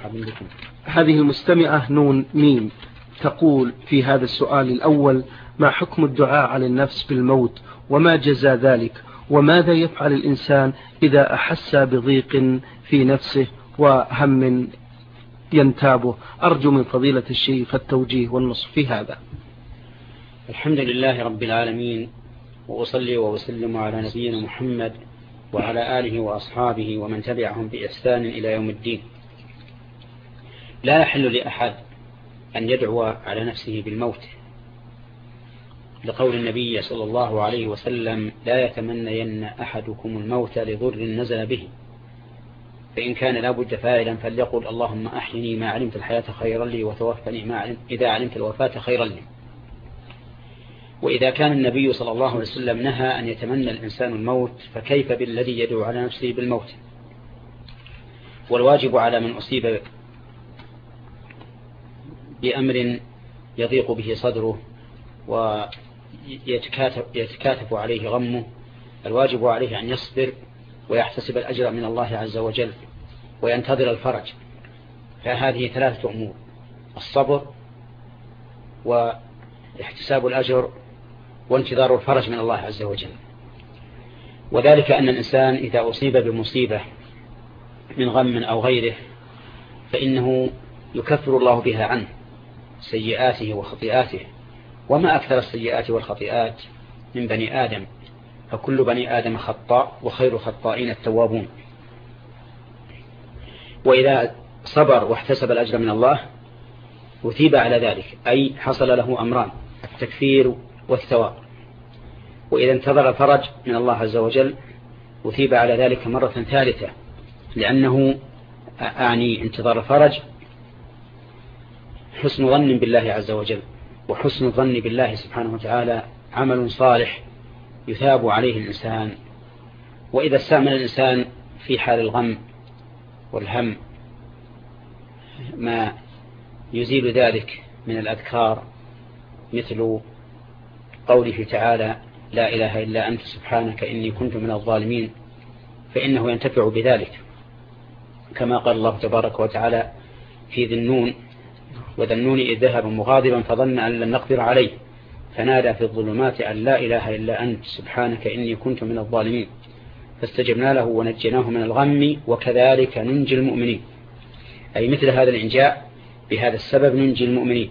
ومرحبا بكم. هذه المستمعة نون ميم تقول في هذا السؤال الأول: ما حكم الدعاء على النفس بالموت وما جزاء ذلك، وماذا يفعل الإنسان إذا أحس بضيق في نفسه وهم ينتابه؟ أرجو من فضيلة الشيخ التوجيه والنصح في هذا. الحمد لله رب العالمين، وأصلي وأسلم على نبينا محمد وعلى آله وأصحابه ومن تبعهم بإحسان إلى يوم الدين. لا يحل لأحد أن يدعو على نفسه بالموت، لقول النبي صلى الله عليه وسلم: لا يتمنين أحدكم الموت لضر نزل به، فإن كان لا بد فاعلا فليقل: اللهم أحيني ما علمت الحياة خيرا لي، وتوفني إذا علمت الوفاة خيرا لي. وإذا كان النبي صلى الله عليه وسلم نهى أن يتمنى الإنسان الموت، فكيف بالذي يدعو على نفسه بالموت؟ والواجب على من أصيب بأمر يضيق به صدره ويتكاتف عليه غمه، الواجب عليه أن يصبر ويحتسب الأجر من الله عز وجل وينتظر الفرج. فهذه ثلاثة أمور: الصبر واحتساب الأجر وانتظار الفرج من الله عز وجل. وذلك أن الإنسان إذا أصيب بمصيبة من غم أو غيره فإنه يكفر الله بها عنه سيئاته وخطيئاته، وما أكثر السيئات والخطيئات من بني آدم، فكل بني آدم خطاء وخير الخطائين التوابون. وإذا صبر واحتسب الأجر من الله أثيب على ذلك، أي حصل له أمران: التكفير والثواب. وإذا انتظر الفرج من الله عز وجل أثيب على ذلك مرة ثالثة، لأنه انتظار الفرج حسن ظن بالله عز وجل، وحسن الظن بالله سبحانه وتعالى عمل صالح يثاب عليه الإنسان. وإذا استعمل الإنسان في حال الغم والهم ما يزيل ذلك من الأذكار، مثل قوله تعالى: لا إله إلا أنت سبحانك إني كنت من الظالمين، فإنه ينتفع بذلك، كما قال الله تبارك وتعالى في ذي النون: وذا النون إذ ذهب مغاضبا فظن أن لن نقدر عليه فنادى في الظلمات أن لا إله إلا أنت سبحانك إني كنت من الظالمين فاستجبنا له ونجيناه من الغم وكذلك ننجي المؤمنين. أي مثل هذا الإنجاء بهذا السبب ننجي المؤمنين.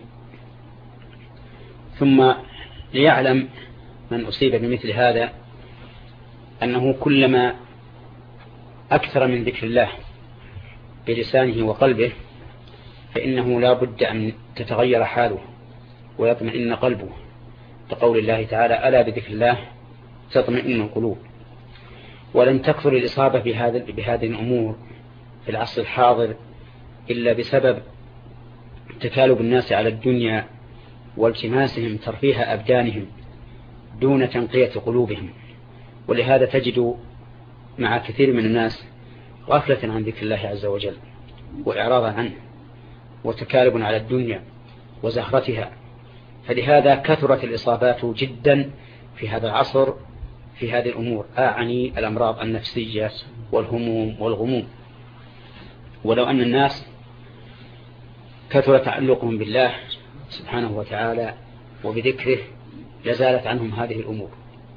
ثم ليعلم من أصيب بمثل هذا أنه كلما أكثر من ذكر الله بلسانه وقلبه فإنه لا بد أن تتغير حاله ويطمئن قلبه، لقول الله تعالى: ألا بذكر الله تطمئن القلوب. ولن تكثر الإصابة بهذه الأمور في العصر الحاضر إلا بسبب تكالب الناس على الدنيا والتماسهم ترفيه أبدانهم دون تنقية قلوبهم. ولهذا تجد مع كثير من الناس غفلة عن ذكر الله عز وجل وإعراضا عنه وتكالب على الدنيا وزهرتها. فلهذا كثرت الإصابات جدا في هذا العصر في هذه الأمور، أعني الأمراض النفسية والهموم والغموم. ولو أن الناس كثر تعلقهم بالله سبحانه وتعالى وبذكره لزالت عنهم هذه الأمور.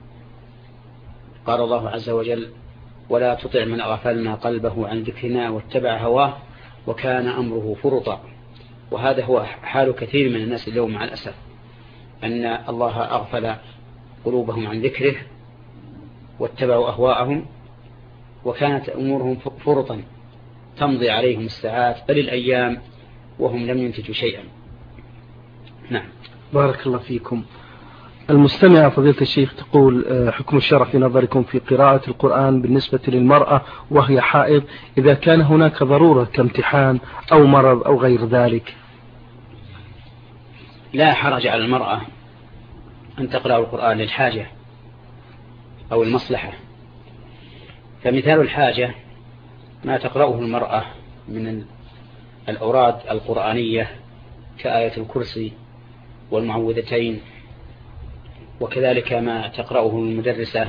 قال الله عز وجل: ولا تطع من أغفلنا قلبه عن ذكرنا واتبع هواه وكان أمره فرطا. وهذا هو حال كثير من الناس اليوم مع الأسف، أن الله أغفل قلوبهم عن ذكره واتبعوا أهواءهم، وكانت أمورهم فرطا تمضي عليهم الساعات بل الأيام وهم لم ينتجوا شيئا. نعم. بارك الله فيكم. المستمع فضيلة الشيخ تقول: حكم الشرع في نظركم في قراءة القرآن بالنسبة للمرأة وهي حائض إذا كان هناك ضرورة كامتحان أو مرض أو غير ذلك؟ لا حرج على المرأة أن تقرأ القرآن للحاجة أو المصلحة. فمثال الحاجة ما تقرأه المرأة من الأوراد القرآنية كآية الكرسي والمعوذتين، وكذلك ما تقرأه المدرسة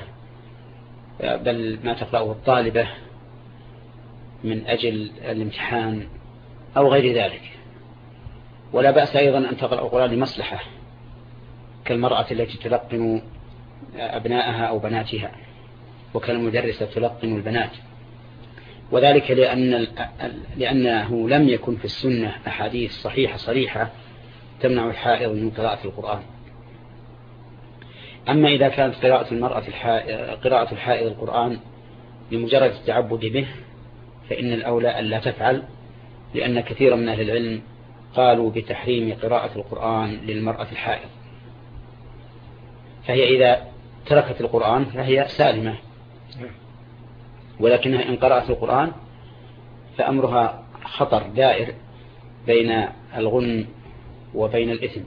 بل ما تقرأه الطالبة من أجل الامتحان أو غير ذلك. ولا بأس أيضا أن تقرأ القرآن لمصلحة، كالمرأة التي تلقن أبنائها أو بناتها، وكالمدرسة تلقن البنات، وذلك لأنه لم يكن في السنة أحاديث صحيحة صريحة تمنع الحائض من قراءة القرآن. أما إذا كانت قراءة الحائض القرآن لمجرد التعبد به فإن الأولى أن لا تفعل، لأن كثيرا من أهل العلم قالوا بتحريم قراءة القرآن للمرأة الحائض، فهي إذا تركت القرآن فهي سالمة، ولكنها إن قرأت القرآن فأمرها خطر دائر بين الغنم وبين الإثم،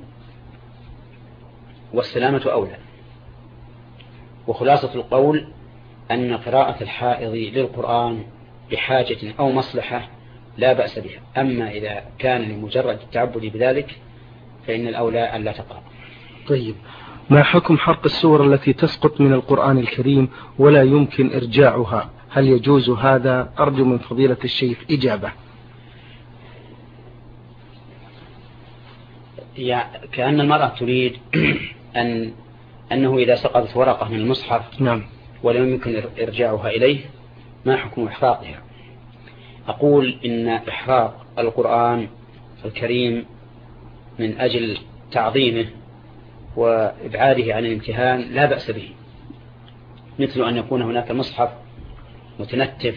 والسلامة أولى. وخلاصة القول أن قراءة الحائض للقرآن بحاجة أو مصلحة لا بأس بها، أما إذا كان لمجرد التعبد بذلك فإن الأولى أن لا تقرأ. طيب، ما حكم حرق السور التي تسقط من القرآن الكريم ولا يمكن إرجاعها؟ هل يجوز هذا؟ أرجو من فضيلة الشيخ إجابة. كأن المرأة تريد أنه إذا سقطت ورقة من المصحف نعم ولم يمكن إرجاعها إليه ما حكم إحراقها؟ أقول إن إحراق القرآن الكريم من أجل تعظيمه وإبعاده عن الامتهان لا بأس به، مثل أن يكون هناك مصحف متنتف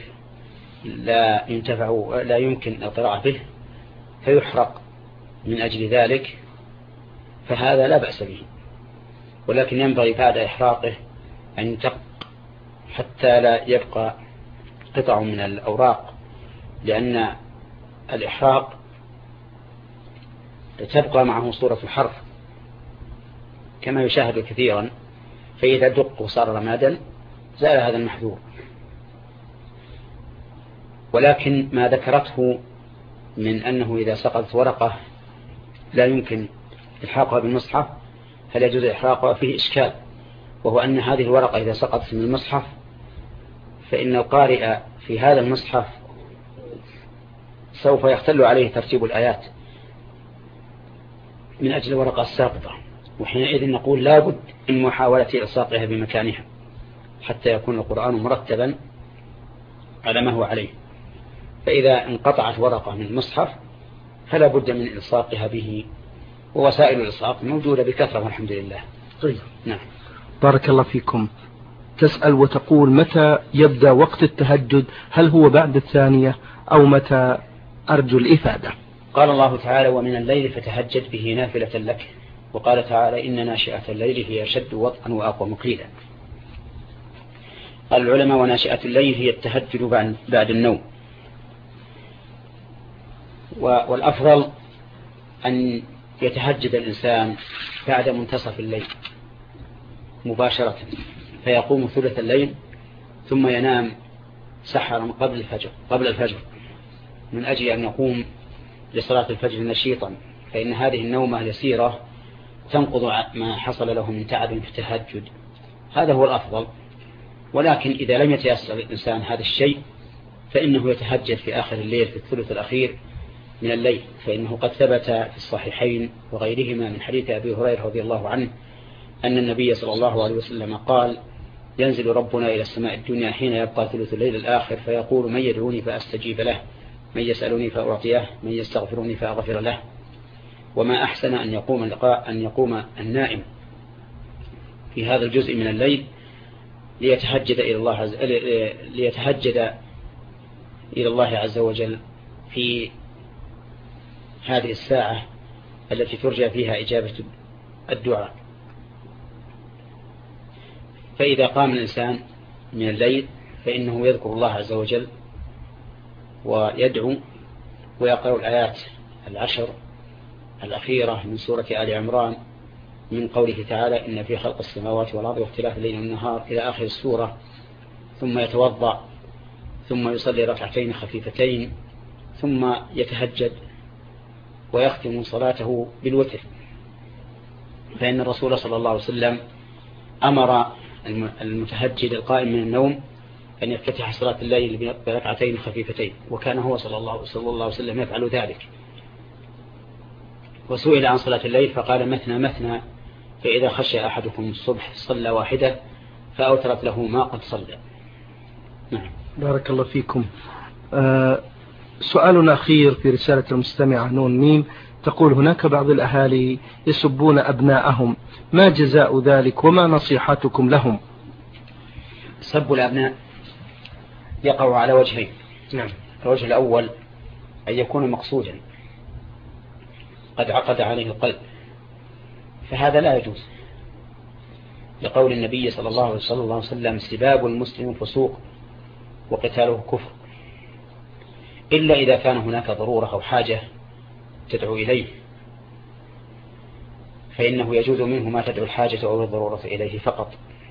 لا يمكن القراءة به فيحرق من أجل ذلك، فهذا لا بأس به، ولكن ينبغي بعد إحراقه أن يدق حتى لا يبقى قطع من الأوراق، لأن الإحراق تبقى معه صورة الحرف كما يشاهد كثيرا، فإذا دق وصار رمادا زال هذا المحذور. ولكن ما ذكرته من أنه إذا سقطت ورقة لا يمكن إلحاقها بالمصحف هل يجوز إحراقها؟ فيه إشكال، وهو أن هذه الورقة إذا سقطت من المصحف فإن القارئ في هذا المصحف سوف يختل عليه ترتيب الآيات من أجل الورقة الساقطة، وحينئذ نقول لا بد من محاولة إلصاقها بمكانها حتى يكون القرآن مرتبا على ما هو عليه. فإذا انقطعت ورقة من المصحف فلا بد من إلصاقها به، ووسائل الإلصاق موجودة بكثرة والحمد لله. طيب. نعم. بارك الله فيكم. تسأل وتقول: متى يبدأ وقت التهجد؟ هل هو بعد الثانية أو متى؟ أرجو الإفادة. قال الله تعالى: ومن الليل فتهجد به نافلة لك. وقال تعالى: إن ناشئة الليل هي أشد وطئا وأقوم قيلا. قال العلماء: وناشئة الليل هي التهجد بعد النوم. والأفضل أن يتهجد الإنسان بعد منتصف الليل مباشرة، فيقوم ثلث الليل ثم ينام سحرا قبل الفجر من أجل أن يقوم لصلاة الفجر نشيطا، فإن هذه النومة يسيرة تنقض ما حصل له من تعب في التهجد. هذا هو الأفضل. ولكن إذا لم يتيسر الإنسان هذا الشيء فإنه يتهجد في آخر الليل في الثلث الأخير من الليل، فإنه قد ثبت في الصحيحين وغيرهما من حديث أبي هريرة رضي الله عنه أن النبي صلى الله عليه وسلم قال: ينزل ربنا إلى السماء الدنيا حين يبقى ثلث الليل الآخر فيقول: من يدعوني فأستجيب له، من يسألني فأعطيه، من يستغفرني فأغفر له. وما أحسن أن يقوم النائم في هذا الجزء من الليل ليتهجد إلى الله عز وجل في هذه الساعة التي ترجى فيها إجابة الدعاء. فإذا قام الإنسان من الليل فإنه يذكر الله عز وجل ويدعو ويقرأ الآيات 10 الأخيرة من سورة آل عمران من قوله تعالى: إن في خلق السماوات والأرض واختلاف الليل والنهار إلى آخر السورة، ثم يتوضأ ثم يصلي ركعتين خفيفتين ثم يتهجد ويختم صلاته بالوتر. فإن الرسول صلى الله عليه وسلم أمر المتهجد القائم من النوم أن يفتتح صلاة الليل بركعتين خفيفتين، وكان هو صلى الله عليه وسلم يفعل ذلك. وسئل عن صلاة الليل فقال مثنى مثنى، فإذا خشى أحدكم الصبح صلى واحدة فأوترت له ما قد صلى. نعم. بارك الله فيكم. سؤال أخير في رسالة المستمعة نون ميم، تقول هناك بعض الأهالي يسبون أبناءهم، ما جزاء ذلك وما نصيحتكم لهم؟ سب الأبناء يقع على وجهين. نعم. الوجه الأول أن يكون مقصودا قد عقد عليه القلب، فهذا لا يجوز، لقول النبي صلى الله عليه وسلم سباب المسلم فسوق وقتاله كفر، إلا إذا كان هناك ضرورة أو حاجة تدعو إليه، فإنه يجوز منه ما تدعو الحاجة أو الضرورة إليه فقط.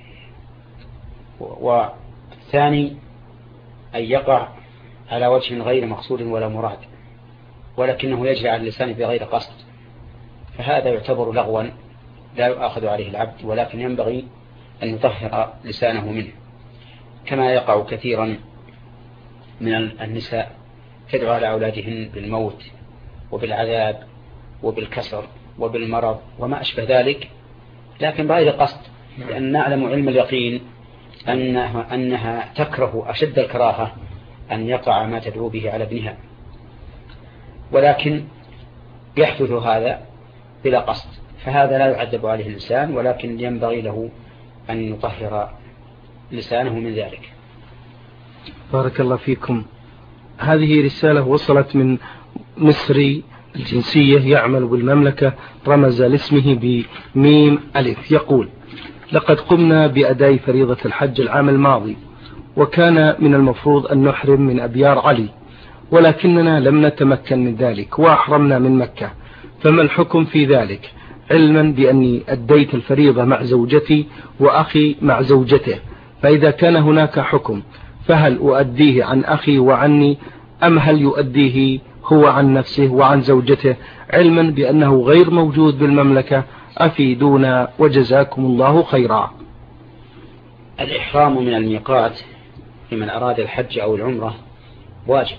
والثاني أن يقع على وجه غير مقصود ولا مراد، ولكنه يجري على اللسان بغير قصد، فهذا يعتبر لغوا لا يؤاخذ عليه العبد، ولكن ينبغي أن يطهر لسانه منه، كما يقع كثيرا من النساء تدعو على أولادهن بالموت وبالعذاب وبالكسر وبالمرض وما أشبه ذلك، لكن بغير قصد، لأن نعلم علم اليقين أنها تكره أشد الكراهة أن يقع ما تدعو به على ابنها، ولكن يحدث هذا بلا قصد، فهذا لا يعذب عليه الإنسان، ولكن ينبغي له أن يطهر لسانه من ذلك. بارك الله فيكم. هذه رسالة وصلت من مصري الجنسية يعمل بالمملكة، رمز لاسمه بميم ألف، يقول لقد قمنا بأداء فريضة الحج العام الماضي، وكان من المفروض أن نحرم من أبيار علي، ولكننا لم نتمكن من ذلك وأحرمنا من مكة، فما الحكم في ذلك، علما بأني أديت الفريضة مع زوجتي وأخي مع زوجته، فإذا كان هناك حكم فهل أؤديه عن أخي وعني، أم هل يؤديه هو عن نفسه وعن زوجته، علما بأنه غير موجود بالمملكة؟ أفيدونا وجزاكم الله خيرا. الإحرام من الميقات لمن أراد الحج أو العمرة واجب،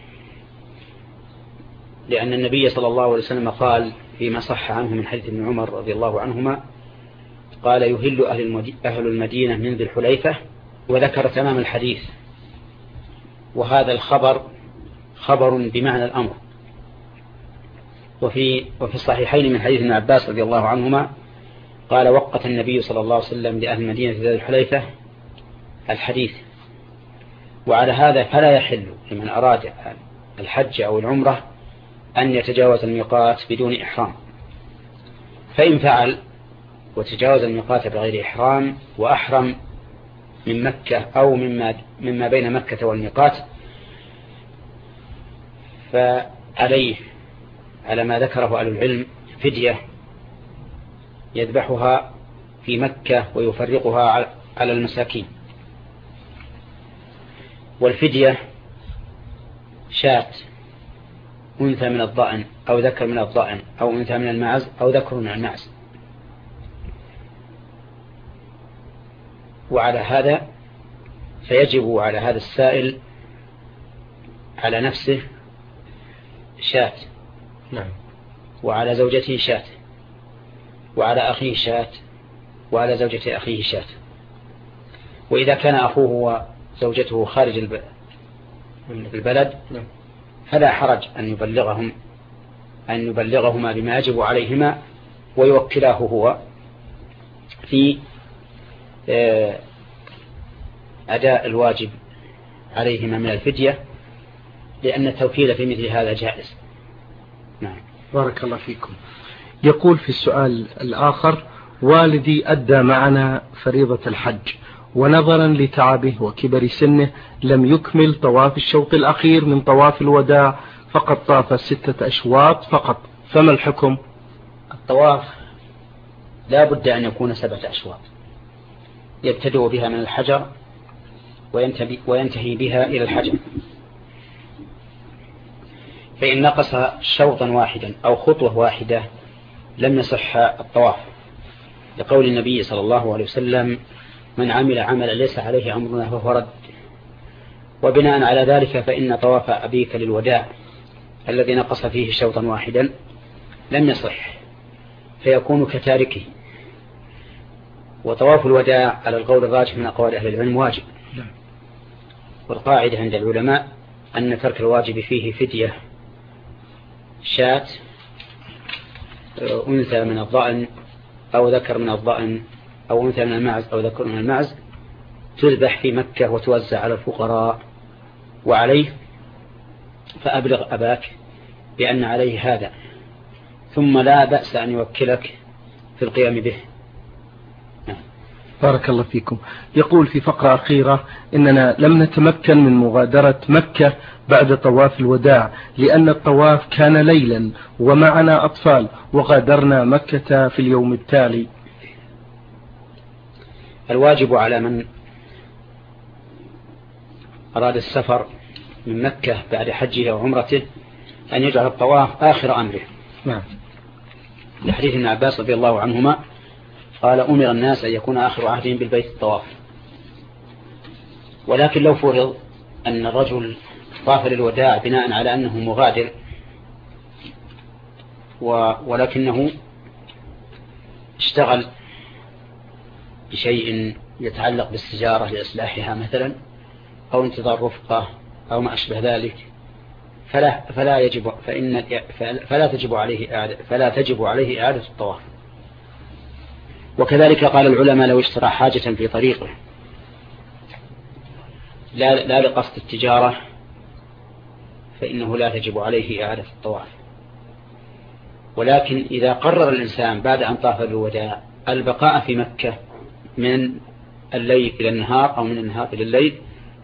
لأن النبي صلى الله عليه وسلم قال فيما صح عنه من حديث ابن عمر رضي الله عنهما، قال يهل أهل المدينة من ذي الحليفة، وذكر تمام الحديث، وهذا الخبر خبر بمعنى الأمر. وفي الصحيحين من حديث ابن عباس رضي الله عنهما قال وقت النبي صلى الله عليه وسلم لأهل مدينة ذي الحليفة الحديث. وعلى هذا فلا يحل لمن أراد الحج أو العمرة أن يتجاوز الميقات بدون إحرام، فإن فعل وتجاوز الميقات بغير إحرام وأحرم من مكة أو مما بين مكة والميقات، فعليه على ما ذكره أهل العلم فدية يذبحها في مكة ويفرقها على المساكين، والفدية شاة أنثى من الضأن أو ذكر من الضأن أو أنثى من المعز أو ذكر من المعز. وعلى هذا فيجب على هذا السائل على نفسه شاة، نعم، وعلى زوجته شاة، وعلى أخيه شاة، وعلى زوجة أخيه شاة. وإذا كان أخوه وزوجته خارج البلد فلا حرج أن يبلغهما بما يجب عليهما ويوكلاه هو في أداء الواجب عليهما من الفدية، لأن التوكيل في مثل هذا جائز. نعم. بارك الله فيكم. يقول في السؤال الآخر والدي أدى معنا فريضة الحج، ونظرا لتعبه وكبر سنه لم يكمل طواف الشوط الأخير من طواف الوداع، فقد طاف 6 أشواط فقط، فما الحكم؟ الطواف لا بد أن يكون 7 أشواط، يبتدئ بها من الحجر وينتهي بها إلى الحجر، فإن نقص شوطا واحدا أو خطوة واحدة لم يصح الطواف، لقول النبي صلى الله عليه وسلم من عمل عملا ليس عليه أمرنا فهو رد. وبناء على ذلك فإن طواف أبيك للوداع الذي نقص فيه شوطا واحدا لم يصح، فيكون كتاركه. وطواف الوداع على القول الراجح من أقوال أهل العلم واجب، والقاعدة عند العلماء أن ترك الواجب فيه فدية شاة أنثى من الضأن أو ذكر من الضأن أو أنثى من المعز أو ذكر من المعز تذبح في مكة وتوزع على الفقراء. وعليه فأبلغ أباك بأن عليه هذا، ثم لا بأس أن يوكلك في القيام به. بارك الله فيكم. يقول في فقرة أخيرة: إننا لم نتمكن من مغادرة مكة بعد طواف الوداع لأن الطواف كان ليلا ومعنا أطفال، وغادرنا مكة في اليوم التالي. الواجب على من أراد السفر من مكة بعد حجه وعمرته أن يجعل الطواف آخر أمره. نعم. لحديث ابن عباس رضي الله عنهما قال: أمر الناس أن يكون آخر عهدهم بالبيت الطواف. ولكن لو فرض أن الرجل طاف للوداع بناء على أنه مغادر ولكنه اشتغل بشيء يتعلق بالسجارة لإصلاحها مثلا أو انتظار رفقة أو ما أشبه ذلك فلا تجب عليه إعادة الطواف. وكذلك قال العلماء: لو اشترى حاجة في طريقه لا لقصد التجارة فإنه لا تجب عليه إعادة الطواف. ولكن إذا قرر الإنسان بعد أن طاف الوداع البقاء في مكة من الليل إلى النهار أو من النهار إلى الليل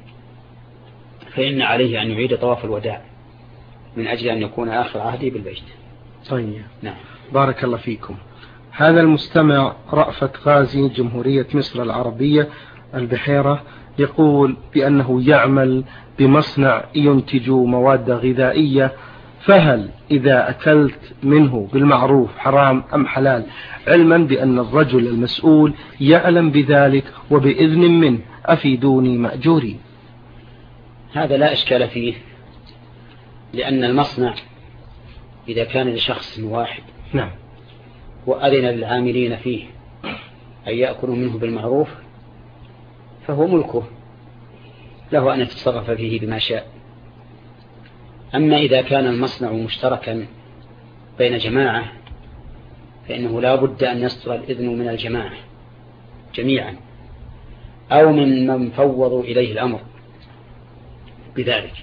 فإن عليه أن يعيد طواف الوداع من أجل أن يكون آخر عهده بالبيت. طيب. نعم. بارك الله فيكم. هذا المستمع رأفت غازي جمهورية مصر العربية البحيرة يقول بأنه يعمل بمصنع ينتج مواد غذائية، فهل إذا أكلت منه بالمعروف حرام أم حلال، علما بأن الرجل المسؤول يعلم بذلك وبإذن منه؟ أفيدوني مأجوري. هذا لا إشكال فيه، لأن المصنع إذا كان لشخص واحد نعم وأذن للعاملين فيه أن يأكلوا منه بالمعروف فهو ملكه، له أن يتصرف فيه بما شاء. أما إذا كان المصنع مشتركا بين جماعة فإنه لا بد أن يصدر الإذن من الجماعة جميعا أو من فوضوا إليه الأمر بذلك،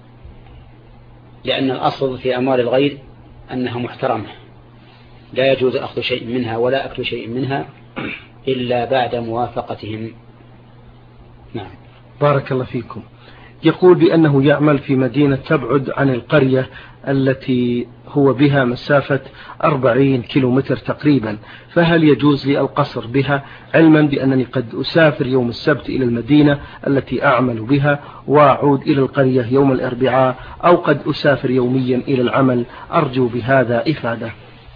لأن الأصل في أموال الغير أنها محترمة، لا يجوز أخذ شيء منها ولا أكل شيء منها إلا بعد موافقتهم. نعم. بارك الله فيكم. يقول بأنه يعمل في مدينة تبعد عن القرية التي هو بها مسافة 40 كيلومتر تقريبا، فهل يجوز لي القصر بها، علما بأنني قد أسافر يوم السبت إلى المدينة التي أعمل بها وأعود إلى القرية يوم الأربعاء، أو قد أسافر يوميا إلى العمل؟ أرجو بهذا إفادة.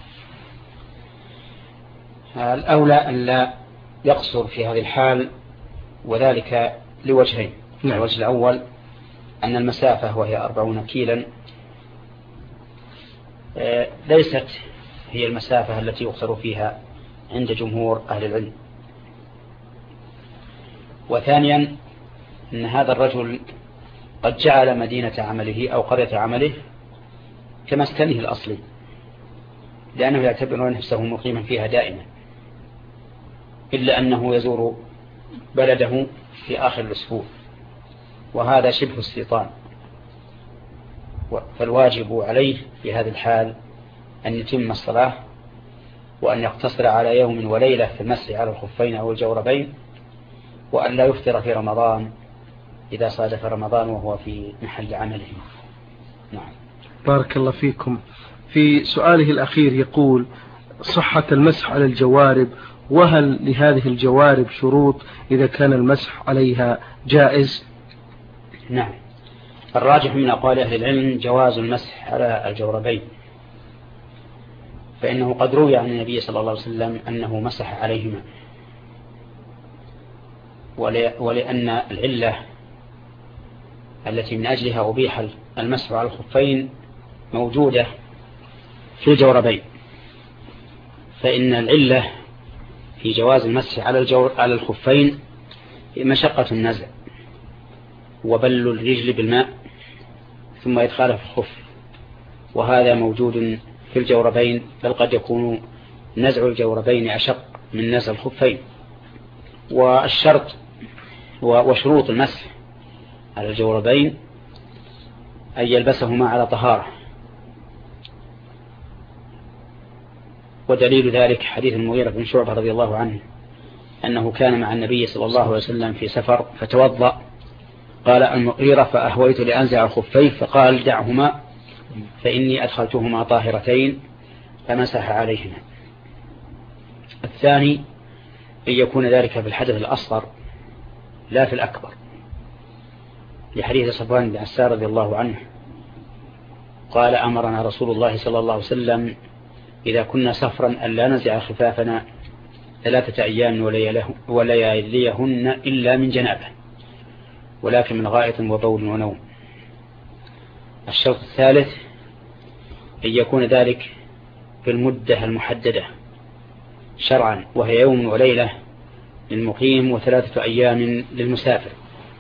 الأولى أن لا يقصر في هذه الحال، وذلك لوجهين. الوجه الأول أن المسافة وهي 40 كيلا ليست هي المسافة التي يقصر فيها عند جمهور أهل العلم. وثانيا أن هذا الرجل قد جعل مدينة عمله أو قرية عمله كمسكنه الأصلي، لأنه يعتبر نفسه مقيما فيها دائما، إلا أنه يزور بلده في آخر الأسبوع، وهذا شبه الشيطان. فالواجب عليه في هذه الحال أن يتم الصلاة وأن يقتصر على يوم وليلة في المسح على الخفين أو الجوربين، وأن لا يفطر في رمضان إذا صادف رمضان وهو في محل عمله. نعم. بارك الله فيكم. في سؤاله الأخير يقول: صحة المسح على الجوارب، وهل لهذه الجوارب شروط إذا كان المسح عليها جائز؟ نعم. الراجح من أقوال أهل العلم جواز المسح على الجوربين، فإنه قد روي عن النبي صلى الله عليه وسلم أنه مسح عليهما، ولأن العلة التي من أجلها أبيح المسح على الخفين موجودة في الجوربين، فإن العلة في جواز المسح على الخفين مشقة النزع وبل الرجل بالماء ثم إدخاله في الخف، وهذا موجود في الجوربين، بل قد يكون نزع الجوربين أشق من نزع الخفين. والشرط وشروط المسح على الجوربين أن يلبسهما على طهارة، ودليل ذلك حديث المغيرة بن شعبة رضي الله عنه أنه كان مع النبي صلى الله عليه وسلم في سفر فتوضأ، قال المغيرة فأهويت لأنزع الخفين فقال دعهما فإني أدخلتهما طاهرتين فمسح عليهما. الثاني أن يكون ذلك في الحدث الأصغر لا في الأكبر، لحديث صفوان بن عسار رضي الله عنه قال أمرنا رسول الله صلى الله عليه وسلم إذا كنا سفرا ألا نزع خفافنا 3 أيام ولياليهن إلا من جنابه، ولكن من غائط وبول ونوم. الشرط الثالث أن يكون ذلك في المدة المحددة شرعا، وهي يوم وليلة للمقيم و3 أيام للمسافر.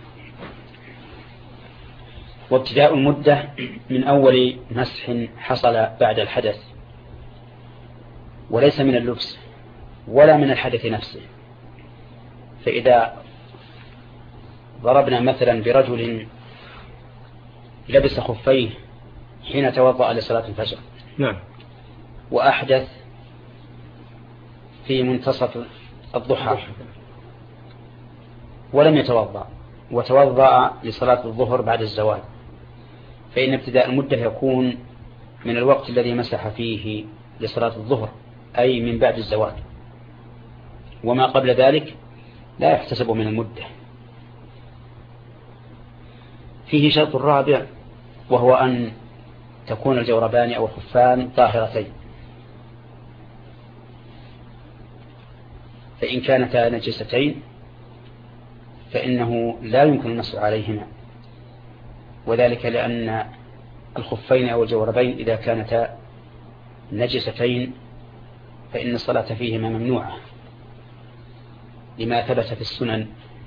وابتداء المدة من أول مسح حصل بعد الحدث، وليس من اللبس ولا من الحدث نفسه. فإذا ضربنا مثلا برجل لبس خفيه حين توضأ لصلاة الفجر، نعم، وأحدث في منتصف الضحى ولم يتوضأ وتوضأ لصلاة الظهر بعد الزوال، فإن ابتداء المدة يكون من الوقت الذي مسح فيه لصلاة الظهر، أي من بعد الزوال، وما قبل ذلك لا يحتسب من المدة. فيه شرط رابع، وهو أن تكون الجوربان أو الخفان طاهرتين، فإن كانتا نجستين فإنه لا يمكن المسح عليهما، وذلك لأن الخفين أو الجوربين إذا كانتا نجستين فإن الصلاة فيهما ممنوعة، لما ثبت في السنن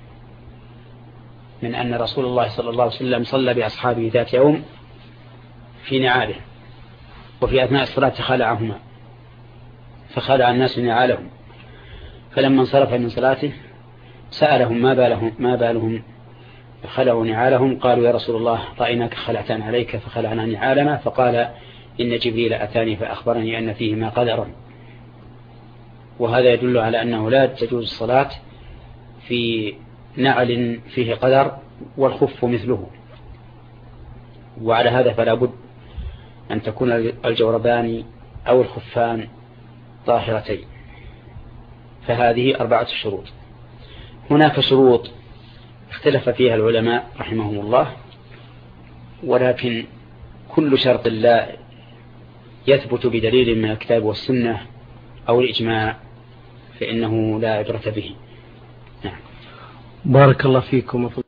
من أن رسول الله صلى الله عليه وسلم صلى بأصحابه ذات يوم في نعاله، وفي أثناء الصلاة خلعهما فخلع الناس نعالهم، فلما انصرف من صلاته سألهم ما بالهم خلعوا نعالهم، قالوا يا رسول الله رأيناك خلعتان عليك فخلعنا نعالنا، فقال إن جبريل أتاني فأخبرني أن فيهما قدرا. وهذا يدل على أنه لا تجوز الصلاة في نعل فيه قدر والخف مثله، وعلى هذا فلا بد أن تكون الجوربان أو الخفان طاهرتين. فهذه 4 شروط. هناك شروط اختلف فيها العلماء رحمهم الله، ولكن كل شرط لا يثبت بدليل من الكتاب والسنة أو الإجماع فإنه لا عبرة به. نعم. بارك الله فيكم.